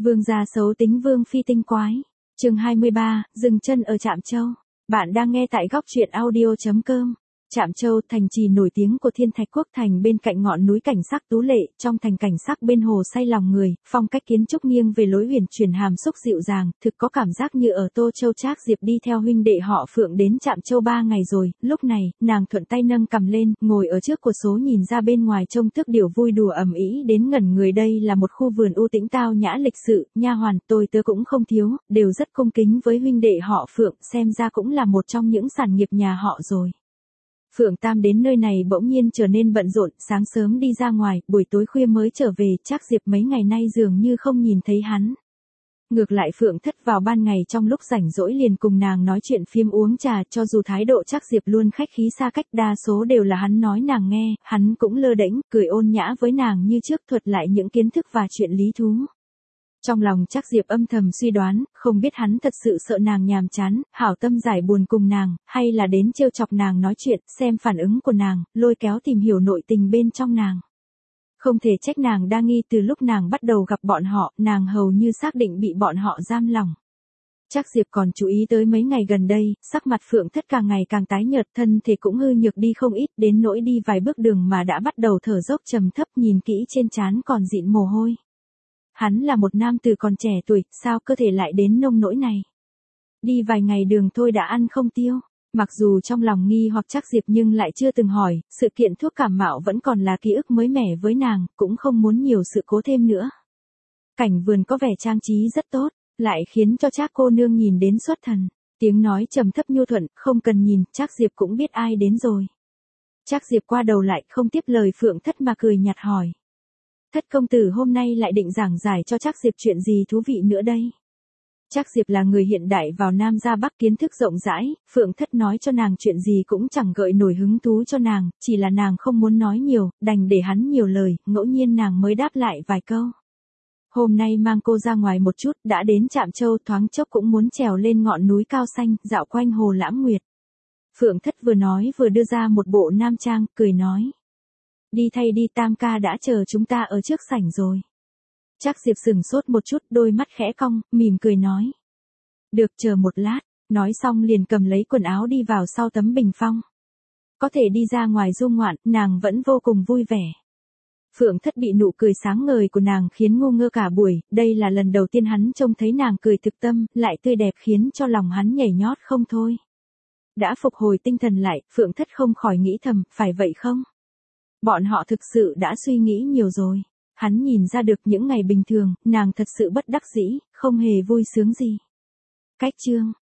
Vương gia xấu tính vương phi tinh quái. Chương 23, dừng chân ở Trạm Châu. Bạn đang nghe tại góc truyện audio.com. Trạm Châu, thành trì nổi tiếng của Thiên Thạch Quốc thành bên cạnh ngọn núi cảnh sắc tú lệ, trong thành cảnh sắc bên hồ say lòng người, phong cách kiến trúc nghiêng về lối huyền chuyển hàm xúc dịu dàng, thực có cảm giác như ở Tô Châu. Trác Diệp đi theo huynh đệ họ Phượng đến Trạm Châu 3 ngày rồi, lúc này, nàng thuận tay nâng cằm lên, ngồi ở trước cửa sổ nhìn ra bên ngoài trông tước điểu vui đùa ầm ĩ đến ngẩn người. Đây là một khu vườn u tĩnh tao nhã lịch sự, nha hoàn, tôi tớ cũng không thiếu, đều rất cung kính với huynh đệ họ Phượng, xem ra cũng là một trong những sản nghiệp nhà họ rồi. Phượng Tam đến nơi này bỗng nhiên trở nên bận rộn, sáng sớm đi ra ngoài, buổi tối khuya mới trở về. Trác Diệp mấy ngày nay dường như không nhìn thấy hắn. Ngược lại Phượng Thất vào ban ngày trong lúc rảnh rỗi liền cùng nàng nói chuyện phiếm uống trà, cho dù thái độ Trác Diệp luôn khách khí xa cách, đa số đều là hắn nói nàng nghe, hắn cũng lơ đễnh, cười ôn nhã với nàng như trước, thuật lại những kiến thức và chuyện lý thú. Trong lòng Trác Diệp âm thầm suy đoán, không biết hắn thật sự sợ nàng nhàm chán, hảo tâm giải buồn cùng nàng, hay là đến trêu chọc nàng nói chuyện, xem phản ứng của nàng, lôi kéo tìm hiểu nội tình bên trong nàng. Không thể trách nàng đa nghi, từ lúc nàng bắt đầu gặp bọn họ, nàng hầu như xác định bị bọn họ giam lỏng. Trác Diệp còn chú ý tới mấy ngày gần đây, sắc mặt Phượng Thất càng ngày càng tái nhợt, thân thể cũng hư nhược đi không ít, đến nỗi đi vài bước đường mà đã bắt đầu thở dốc trầm thấp, nhìn kỹ trên trán còn dịn mồ hôi. Hắn là một nam tử còn trẻ tuổi, sao cơ thể lại đến nông nỗi này? Đi vài ngày đường thôi đã ăn không tiêu. Mặc dù trong lòng nghi hoặc Trác Diệp nhưng lại chưa từng hỏi, sự kiện thuốc cảm mạo vẫn còn là ký ức mới mẻ với nàng, cũng không muốn nhiều sự cố thêm nữa. Cảnh vườn có vẻ trang trí rất tốt, lại khiến cho Trác cô nương nhìn đến xuất thần. Tiếng nói trầm thấp nhu thuận, không cần nhìn, Trác Diệp cũng biết ai đến rồi. Trác Diệp qua đầu lại không tiếp lời Phượng Thất mà cười nhạt hỏi. Thất công tử hôm nay lại định giảng giải cho Trác Diệp chuyện gì thú vị nữa đây? Trác Diệp là người hiện đại vào Nam ra Bắc, kiến thức rộng rãi, Phượng Thất nói cho nàng chuyện gì cũng chẳng gợi nổi hứng thú cho nàng, chỉ là nàng không muốn nói nhiều, đành để hắn nhiều lời, ngẫu nhiên nàng mới đáp lại vài câu. Hôm nay mang cô ra ngoài một chút, đã đến Trạm Châu, thoáng chốc cũng muốn trèo lên ngọn núi cao xanh, dạo quanh hồ Lãm Nguyệt. Phượng Thất vừa nói vừa đưa ra một bộ nam trang, cười nói. Đi thay đi, Tam ca đã chờ chúng ta ở trước sảnh rồi. Trác Diệp sửng sốt một chút, đôi mắt khẽ cong, mỉm cười nói. Được, chờ một lát, nói xong liền cầm lấy quần áo đi vào sau tấm bình phong. Có thể đi ra ngoài du ngoạn, nàng vẫn vô cùng vui vẻ. Phượng Thất bị nụ cười sáng ngời của nàng khiến ngu ngơ cả buổi, đây là lần đầu tiên hắn trông thấy nàng cười thực tâm, lại tươi đẹp khiến cho lòng hắn nhảy nhót không thôi. Đã phục hồi tinh thần lại, Phượng Thất không khỏi nghĩ thầm, phải vậy không? Bọn họ thực sự đã suy nghĩ nhiều rồi. Hắn nhìn ra được những ngày bình thường, nàng thật sự bất đắc dĩ, không hề vui sướng gì. Cách chương